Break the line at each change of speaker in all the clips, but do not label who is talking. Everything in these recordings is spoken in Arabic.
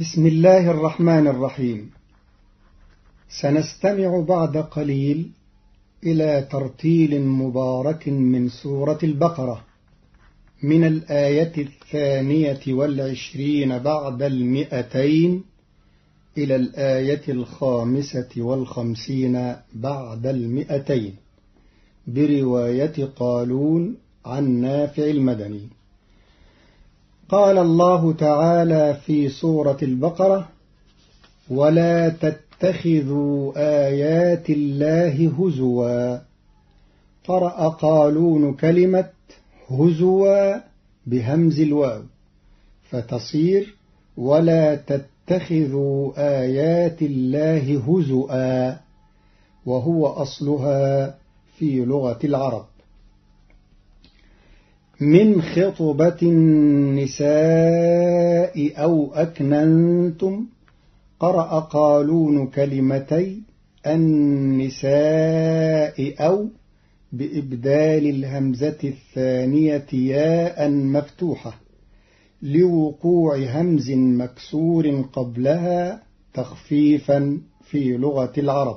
بسم الله الرحمن الرحيم. سنستمع بعد قليل إلى ترتيل مبارك من سورة البقرة من الآية 22 بعد 200 إلى الآية 55 بعد 200 برواية قالون عن نافع المدني. قال الله تعالى في سورة البقرة: ولا تتخذوا آيات الله هزوا. قرأ قالون كلمة هزوا بهمز الواو فتصير ولا تتخذوا آيات الله هزؤا، وهو أصلها في لغة العرب. من خطبة النساء أو أكننتم. قرأ قالون كلمتي النساء أو بإبدال الهمزة الثانية ياء مفتوحة لوقوع همز مكسور قبلها تخفيفا في لغة العرب.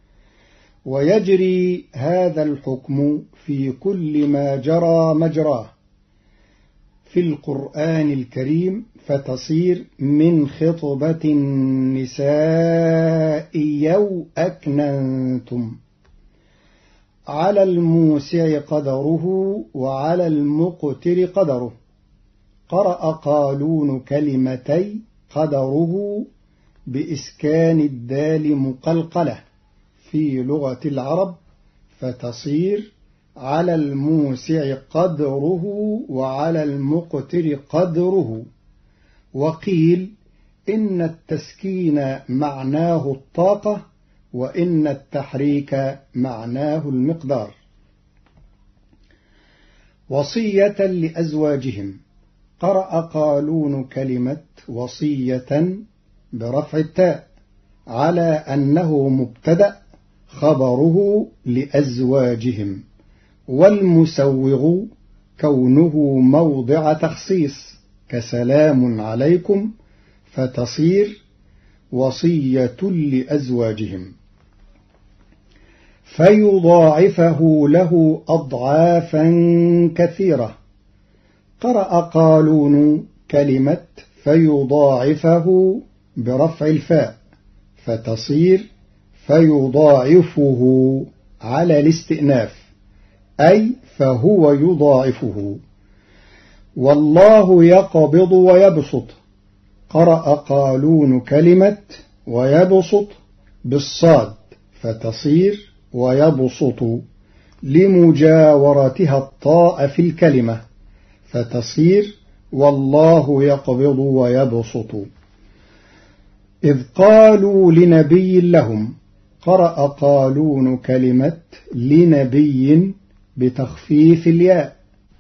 ويجري هذا الحكم في كل ما جرى مجراه في القرآن الكريم، فتصير من خطبة النساء أو أكننتم. على الموسع قدره وعلى المقتر قدره. قرأ قالون كلمتي قدره بإسكان الدال مقلقلة في لغة العرب فتصير على الموسع قدره وعلى المقتر قدره. وقيل إن التسكين معناه الطاقة وإن التحريك معناه المقدار. وصية لأزواجهم. قرأ قالون كلمة وصية برفع التاء على أنه مبتدأ خبره لأزواجهم، والمسوغ كونه موضع تخصيص كسلام عليكم فتصير وصية لأزواجهم. فيضاعفه له أضعافا كثيرة. قرأ قالون كلمة فيضاعفه برفع الفاء فتصير فيضاعفه على الاستئناف، أي فهو يضاعفه. والله يقبض ويبسط. قرأ قالون كلمة ويبسط بالصاد فتصير ويبسط لمجاورتها الطاء في الكلمة فتصير والله يقبض ويبسط. إذ قالوا لنبي لهم. قرأ قالون كلمة لنبي بتخفيف الياء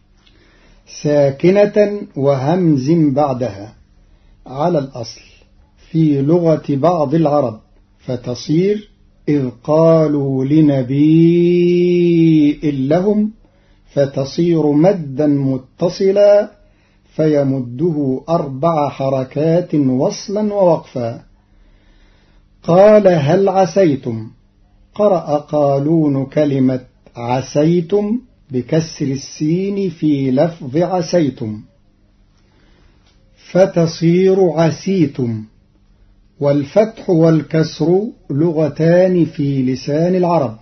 ساكنة وهمز بعدها على الأصل في لغة بعض العرب فتصير إذ قالوا لنبي لهم فتصير مدا متصلا فيمده 4 حركات وصلا ووقفا. قال هل عسيتم. قرأ قالون كلمة عسيتم بكسر السين في لفظ عسيتم فتصير عسيتم. والفتح والكسر لغتان في لسان العرب.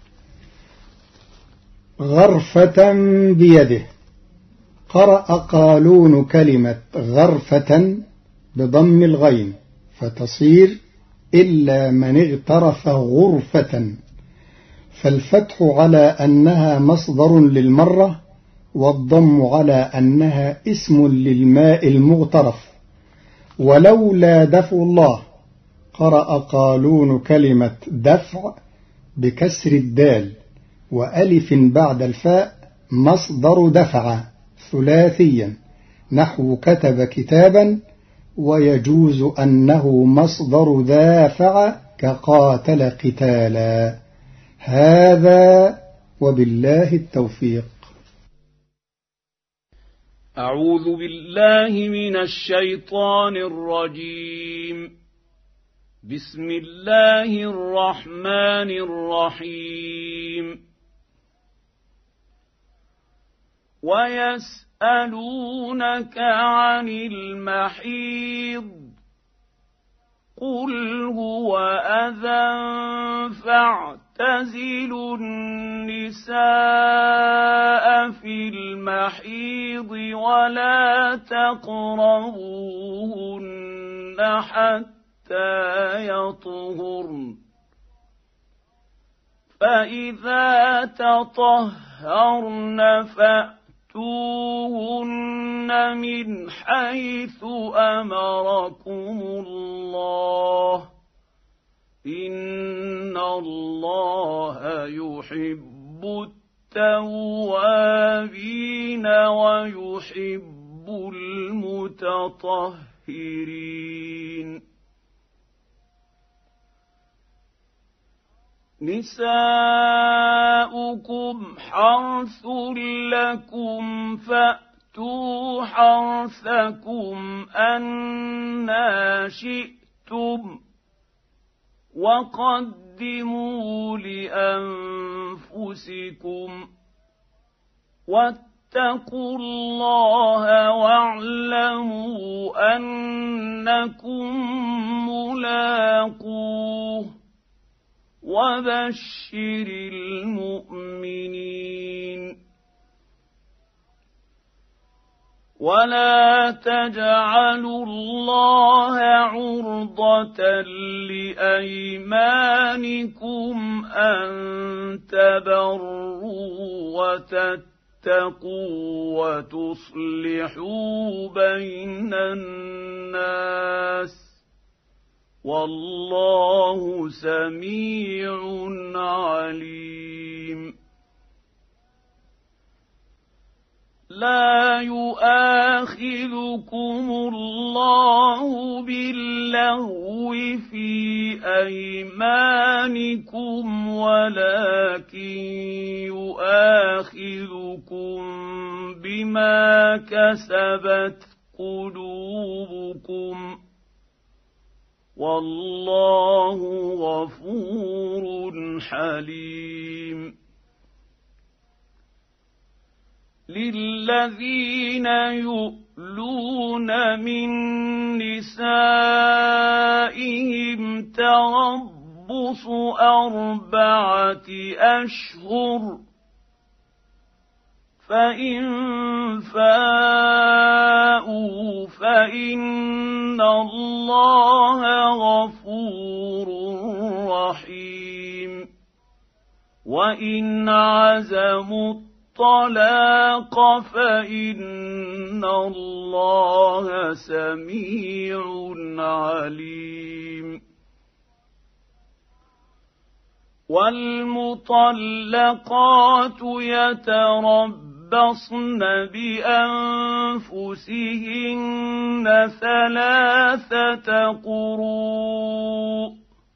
غرفة بيده. قرأ قالون كلمة غرفة بضم الغين فتصير إلا من اغترف غرفة، فالفتح على أنها مصدر للمرة والضم على أنها اسم للماء المغترف. ولولا دفع الله. قرأ قالون كلمة دفع بكسر الدال وألف بعد الفاء مصدر دفع ثلاثيا نحو كتب كتابا، ويجوز أنه مصدر دافع كقاتل قتالا. هذا وبالله التوفيق.
أعوذ بالله من الشيطان الرجيم. بسم الله الرحمن الرحيم. ويسألونك عن المحيض قل هو أذى فاعتزلوا النساء في المحيض ولا تقربوهن حتى يطهرن فإذا تطهرن فأتوهن من حيث أمركم الله إن الله يحب التوابين ويحب المتطهرين. نساؤكم حرث لكم فأتوا حرثكم أنى شئتم وقدموا لأنفسكم واتقوا الله واعلموا أنكم ملاقوه وبشر المؤمنين. ولا تجعلوا الله عرضة لأيمانكم أن تبروا وتتقوا وتصلحوا بين الناس والله سميع عليم. لا يؤاخذكم الله باللغو في أيمانكم ولكن يؤاخذكم بما كسبت قلوبكم والله غفور حليم. للذين يؤلون من نسائهم تربص 4 أشهر فإن فاءوا فإن الله غفور رحيم. وإن عزموا الطلاق فإن الله سميع عليم. والمطلقات يتربصن بأنفسهن 3 قروء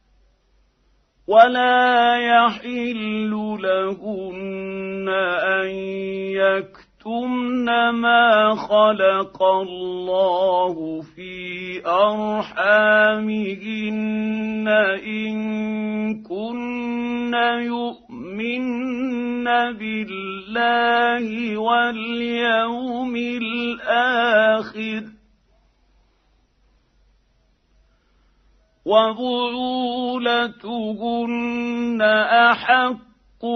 ولا يحل لهن أن يكتمن ما خلق الله في أرحامهن إن كن يؤمن بالله واليوم الآخر وبعولتهن أحق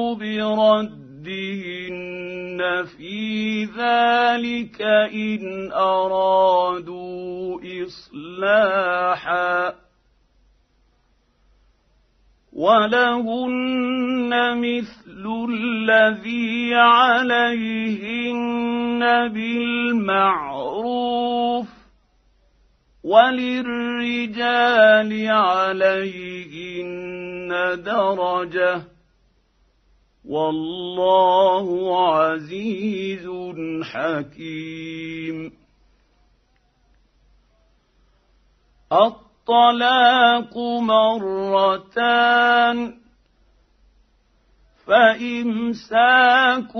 بردهن في ذلك إن أرادوا إصلاحا ولهن مثل الذي عليهن بالمعروف وللرجال عليهن درجة والله عزيز حكيم. الطلاق مرتان فإمساك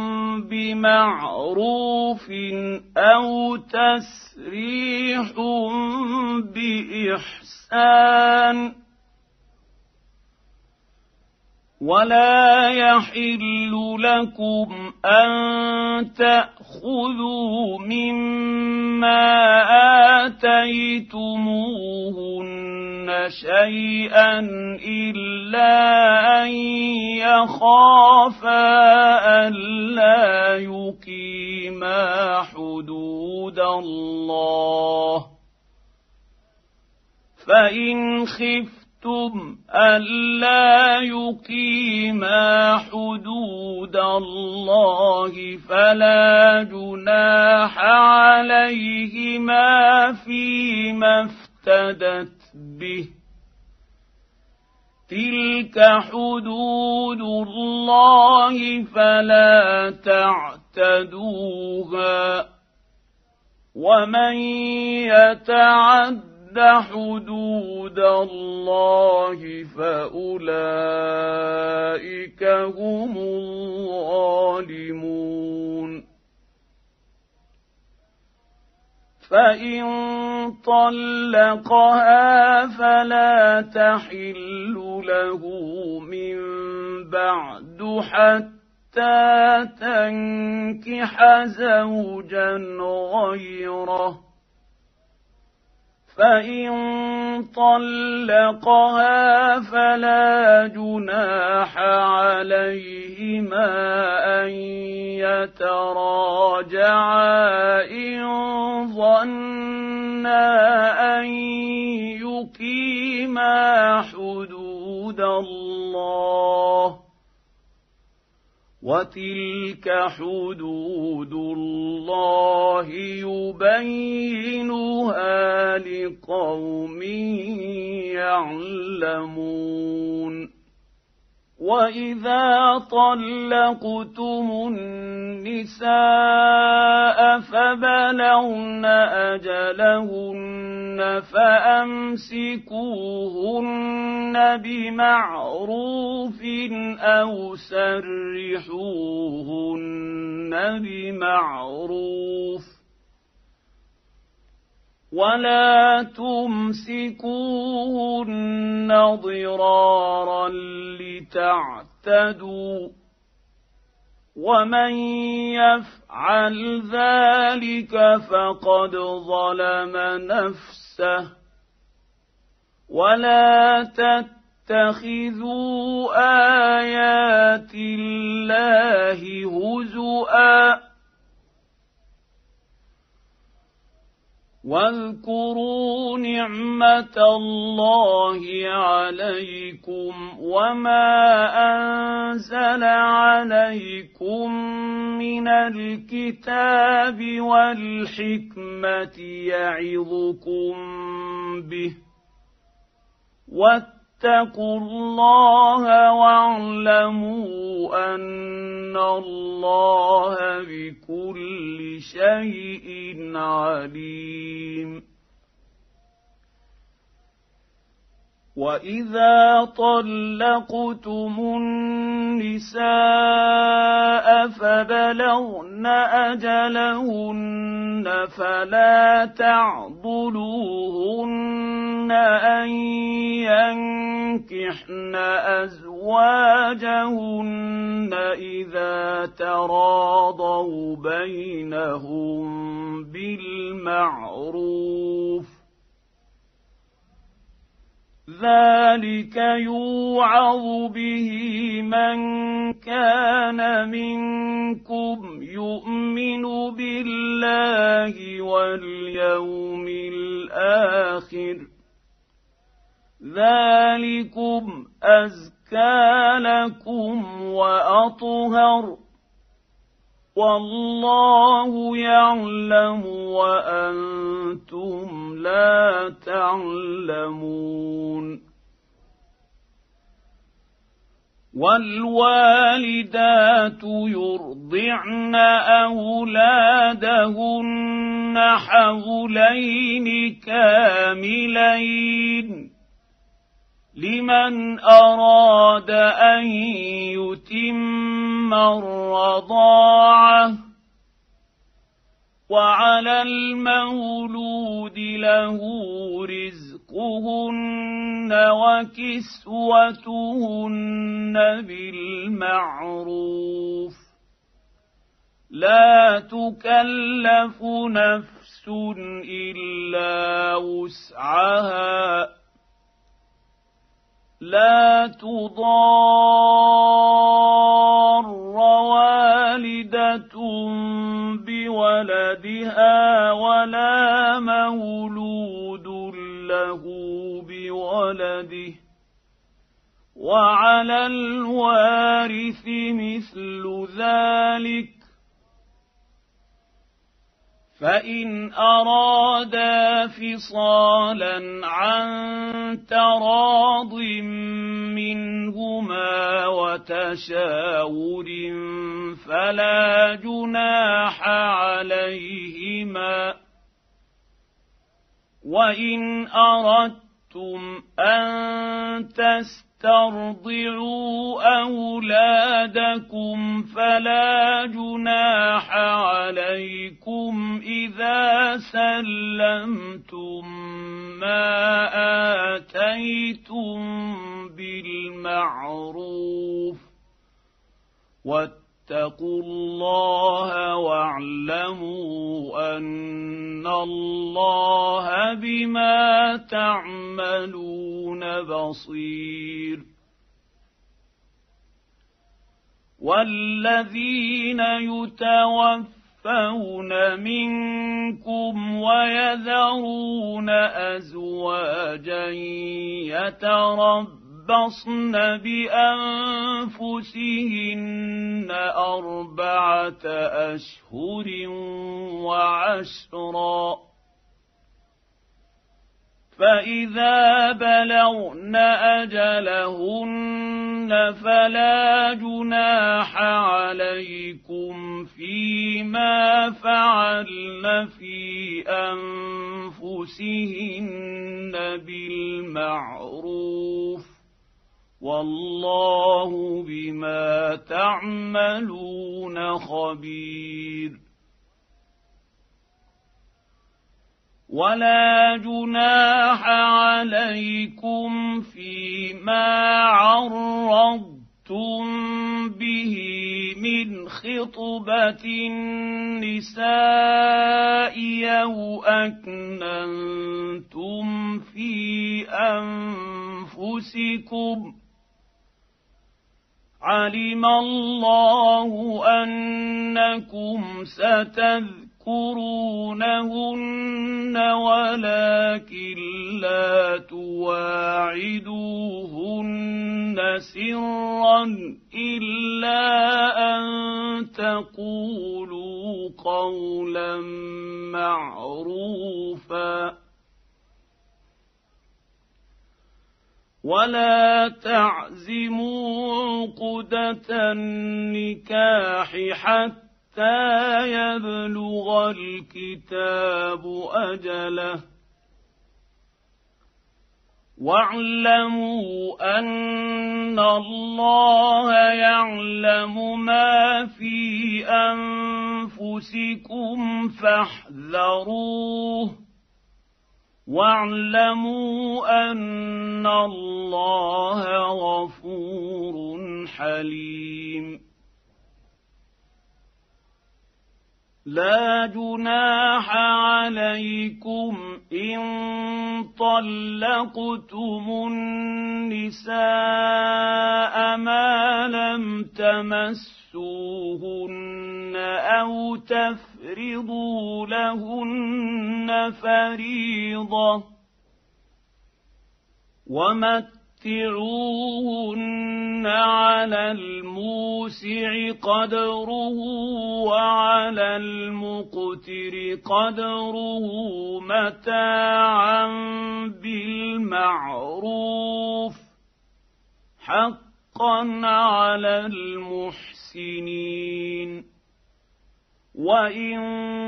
بمعروف أو تسريح بإحسان. ولا يحل لكم أن تأخذوا مما آتيتموهن شيئا إلا أن يخافا ألا يقيما حدود الله. فإن خفتم ألا يقيما حدود الله فلا جناح عليهما فيما افتدت به. تلك حدود الله فلا تعتدوها. ومن يتعد حدود الله فأولئك هم الظالمون. فإن طلقها فلا تحل له من بعد حتى تنكح زوجا غيره. فإن طلقها فلا جناح عليهما أن يتراجعا إن ظنا أن يقيما حدود الله. وتلك حدود الله يبينها لقوم يعلمون. وإذا طلقتم النساء فبلغن أجلهن فأمسكوهن بمعروف أو سرحوهن بمعروف. ولا تمسكوهن ضرارا لتعتدوا. ومن يفعل ذلك فقد ظلم نفسه. ولا تتخذوا آيات الله هزؤا. واذكروا نعمة الله عليكم وما أنزل عليكم من الكتاب والحكمة يعظكم به. واتقوا الله واعلموا أن الله بكل شيء عليم. وإذا طلقتم النساء فبلغن أجلهن فلا تعضلوهن أن ينكحن أزواجهن إذا تراضوا بينهم بالمعروف. ذلك يوعظ به من كان منكم يؤمن بالله واليوم الآخر. ذلكم أزكى لكم وأطهر. والله يعلم وأنتم لا تعلمون. والوالدات يرضعن أولادهن حولين كاملين لمن أراد أن يتم الرضاعة وعلى المولود له رزقهن وكسوتهن بالمعروف لا تكلف نفس إلا وسعها لا تضار والدة بولدها ولا مولود له بولده وعلى الوارث مثل ذلك فإن أرادا فصالا عن تراض منهما وتشاور فلا جناح عليهما وإن أردتم أن تسترضعوا أولادكم فلا جناح عليكم إذا سلمتم ما آتيتم بالمعروف واتقوا الله واعلموا أن الله بما تعملون بصير والذين يتوفون منكم ويذرون أزواجا يتربصن بأنفسهن 4 أشهر وعشرا فإذا بلغن أجلهن فلا جناح عليكم فيما فعلن في أنفسهن بالمعروف والله بما تعملون خبير ولا جناح عليكم فيما عرضتم به من خطبة النساء أو أكننتم في أنفسكم علم الله أنكم ستذكرونهن ولكن لا تواعدوهن سرا إلا أن تقولوا قولا معروفا ولا تعزموا عقدة النكاح حتى يبلغ الكتاب أجله واعلموا أن الله يعلم ما في أنفسكم فاحذروه واعلموا أن الله غفور حليم لا جناح عليكم إن طلقتم النساء ما لم تمسوهن أو تفرضوا لهن فريضة ومتعوهن على الموسع قدره وعلى المقتر قدره متاعا بالمعروف حقا على المحسنين وإن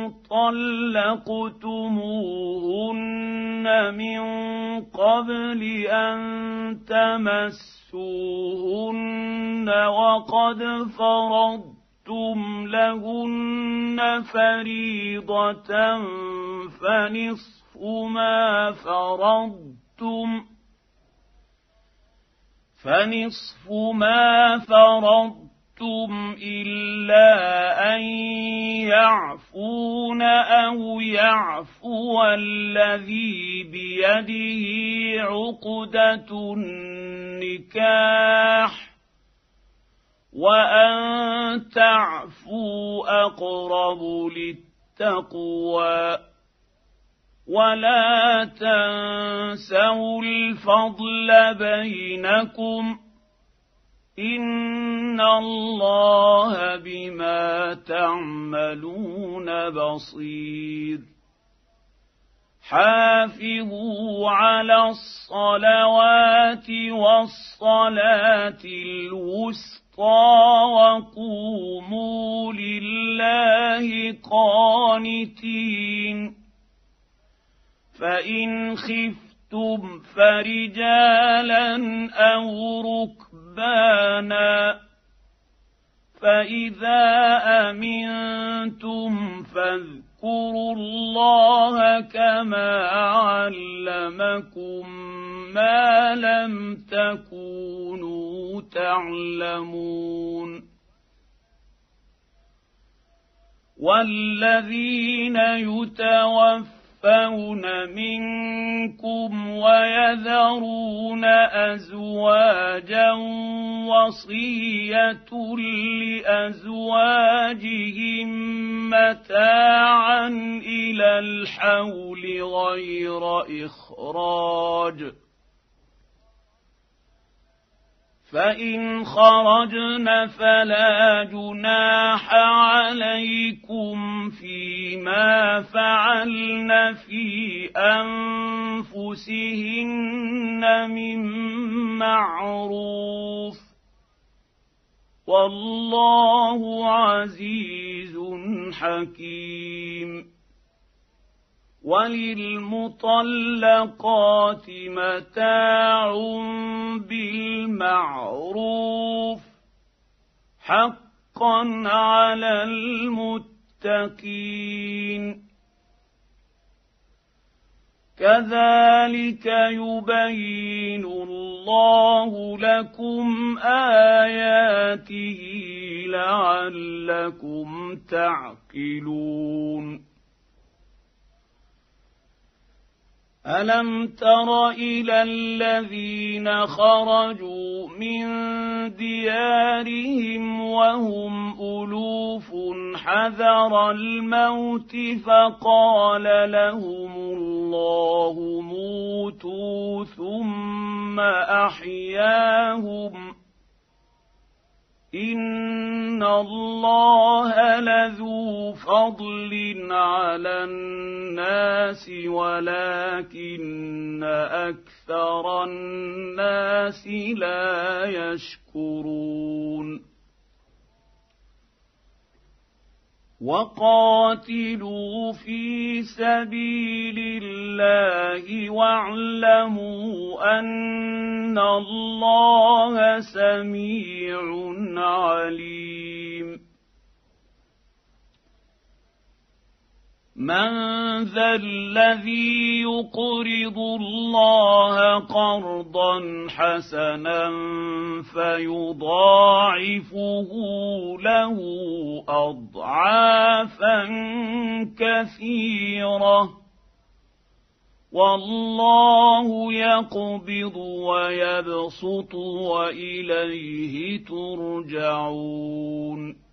طلقتموهن من قبل أن تمسوهن وقد فرضتم لهن فريضة فنصف ما فرضتم إلا أن يعفون أو يعفو الذي بيده عقدة النكاح وأن تعفوا أقرب للتقوى ولا تنسوا الفضل بينكم إن الله بما تعملون بصير حافظوا على الصلوات والصلاة الوسطى وقوموا لله قانتين فإن خفتم فرجالا أو ركبانا فإذا أمنتم فاذكروا الله كما علمكم ما لم تكونوا تعلمون والذين يتوفون منكم ويذرون أزواجا وصية لأزواجهم متاعا إلى الحول غير إخراج فإن خرجن فلا جناح عليكم فيما فعلن في أنفسهن من معروف والله عزيز حكيم وللمطلقات متاع بالمعروف حقا على المتقين كذلك يبين الله لكم آياته لعلكم تعقلون ألم تر إلى الذين خرجوا من ديارهم وهم ألوف حذر الموت فقال لهم الله موتوا ثم أحياهم إن الله لذو فضل على الناس ولكن أكثر الناس لا يشكرون وقاتلوا في سبيل الله واعلموا أن الله سميع عليم من ذا الذي يقرض الله قرضا حسنا فيضاعفه له أضعافا كثيرة والله يقبض ويبسط وإليه ترجعون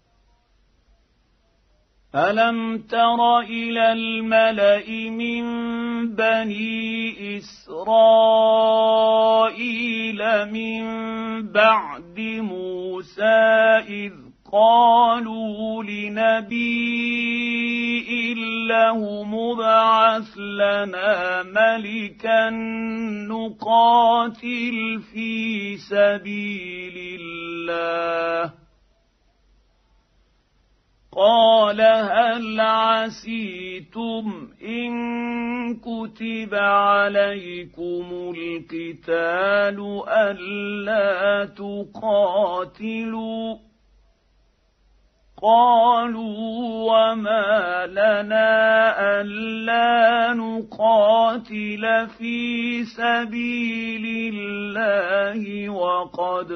ألم تر إلى الملأ من بني إسرائيل من بعد موسى إذ قالوا لنبي له مبعث لنا ملكا نقاتل في سبيل الله قال هل عسيتم إن كتب عليكم القتال ألا تقاتلوا قالوا وما لنا ألا نقاتل في سبيل الله وقد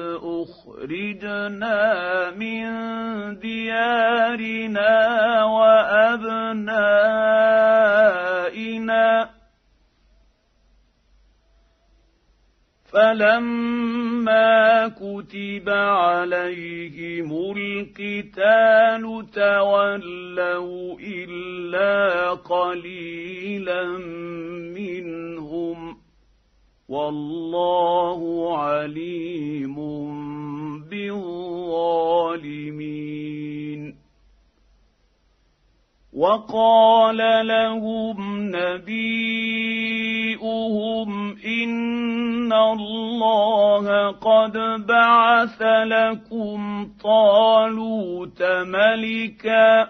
أخرجنا من ديارنا وأبنائنا فلما كتب عليهم القتال تولوا إلا قليلا منهم والله عليم بالظالمين. وقال لهم نبيؤهم إن الله قد بعث لكم طالوت ملكا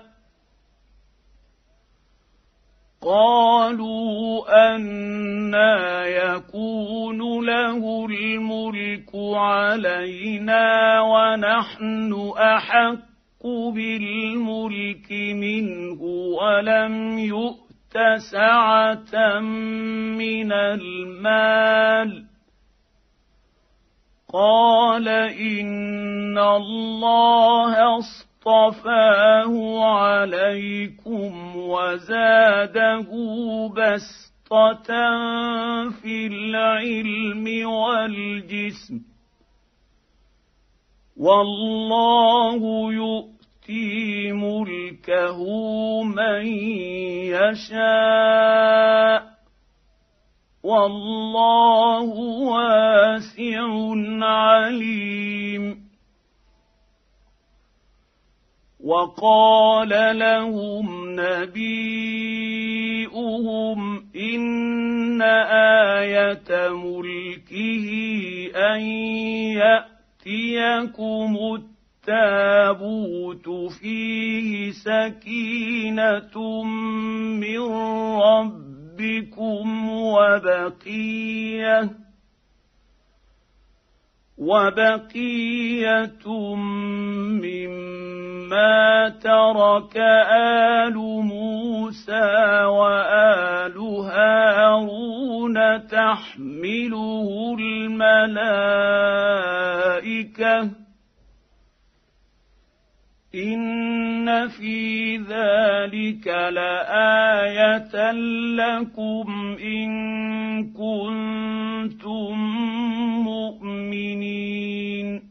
قالوا أنى يكون له الملك علينا ونحن أحق بالملك منه ولم يؤت سعة من المال قال إن الله اصطفاه عليكم وزاده بسطة في العلم والجسم والله يؤتي ملكه من يشاء والله واسع عليم. وقال لهم نبيؤهم إن آية ملكه أن يأتيكم التابوت فيه سكينة من ربكم وبقية مما ترك آل موسى وآل هارون تحمله الملائكة إن في ذلك لآية لكم إن كنتم مؤمنين.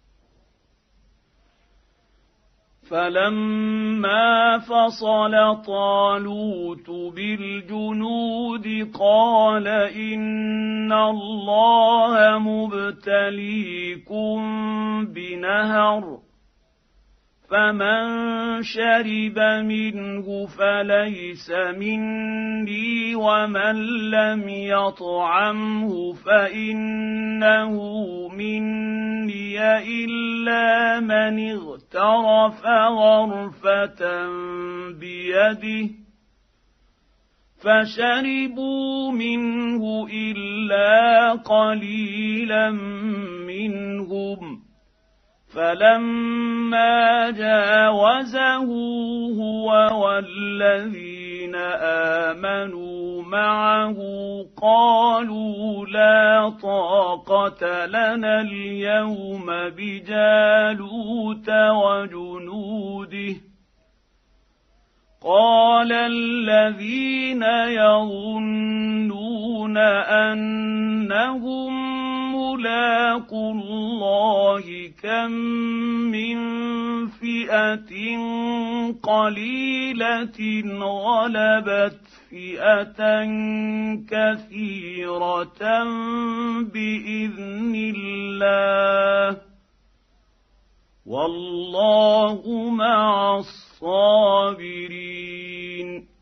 فلما فصل طالوت بالجنود قال إن الله مبتليكم بنهر فمن شرب منه فليس مني ومن لم يطعمه فإنه مني إلا من اغترف غرفة بيده فشربوا منه إلا قليلا منهم فلما جاوزه هو والذين آمنوا معه قالوا لا طاقة لنا اليوم بجالوت وجنوده قال الذين يظنون أنهم ملاقو الله كم من فئة قليلة غلبت فئة كثيرة بإذن الله والله مع الصابرين.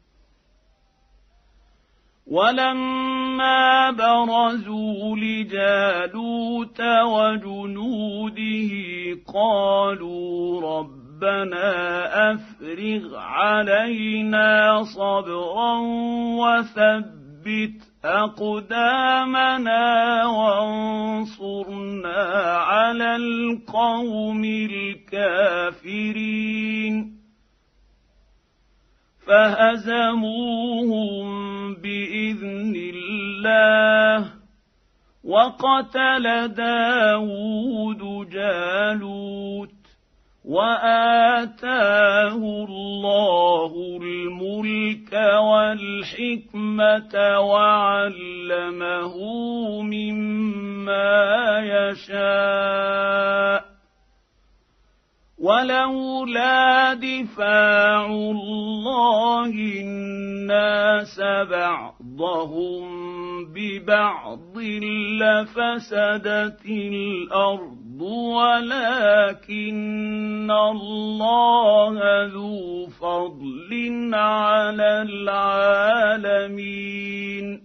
ولما برزوا لجالوت وجنوده قالوا ربنا ربنا أفرغ علينا صبرا وثبت أقدامنا وانصرنا على القوم الكافرين فهزموهم بإذن الله وقتل داود جالوت وآتاه الله الملك والحكمة وعلمه مما يشاء ولولا دفاع الله الناس بعضهم ببعض لفسدت الأرض ولكن الله ذو فضل على العالمين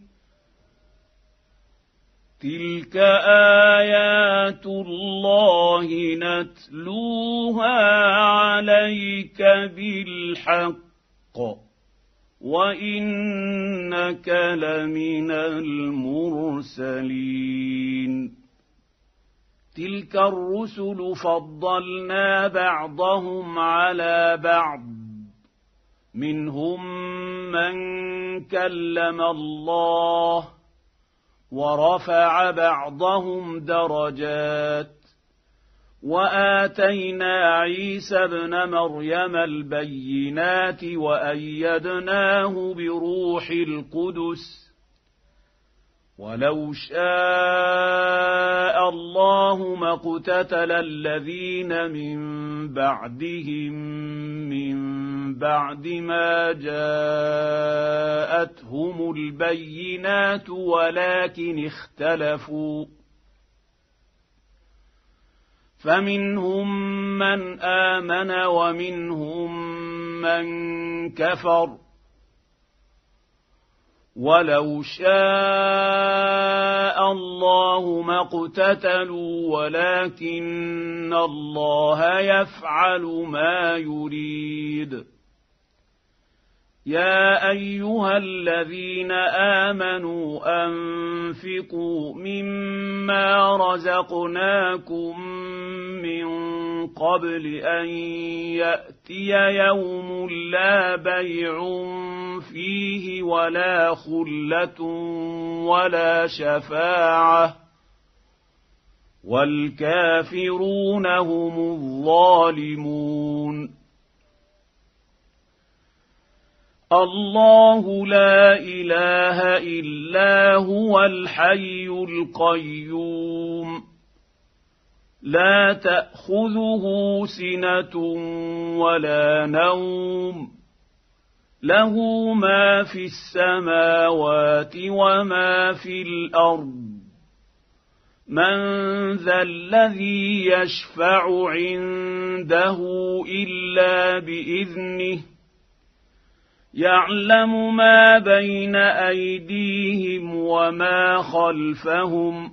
تلك آيات الله نتلوها عليك بالحق وإنك لمن المرسلين تلك الرسل فضلنا بعضهم على بعض منهم من كلم الله ورفع بعضهم درجات وآتينا عيسى ابن مريم البينات وأيدناه بروح القدس ولو شاء الله ما اقتتل الذين من بعدهم من بعد ما جاءتهم البينات ولكن اختلفوا فمنهم من آمن ومنهم من كفر ولو شاء الله ما اقتتلوا ولكن الله يفعل ما يريد يا أيها الذين آمنوا أنفقوا مما رزقناكم من قبل أن يأتي يوم لا بيع فيه ولا خلة ولا شفاعة والكافرون هم الظالمون الله لا إله إلا هو الحي القيوم لا تأخذه سنة ولا نوم له ما في السماوات وما في الأرض من ذا الذي يشفع عنده إلا بإذنه يعلم ما بين أيديهم وما خلفهم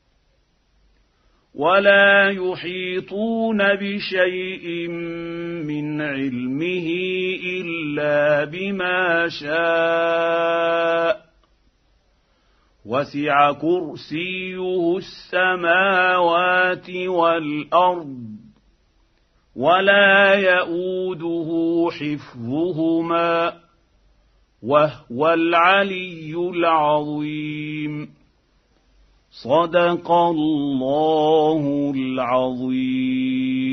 ولا يحيطون بشيء من علمه إلا بما شاء وسع كرسيه السماوات والأرض ولا يئوده حفظهما وهو العلي العظيم صدق الله العظيم.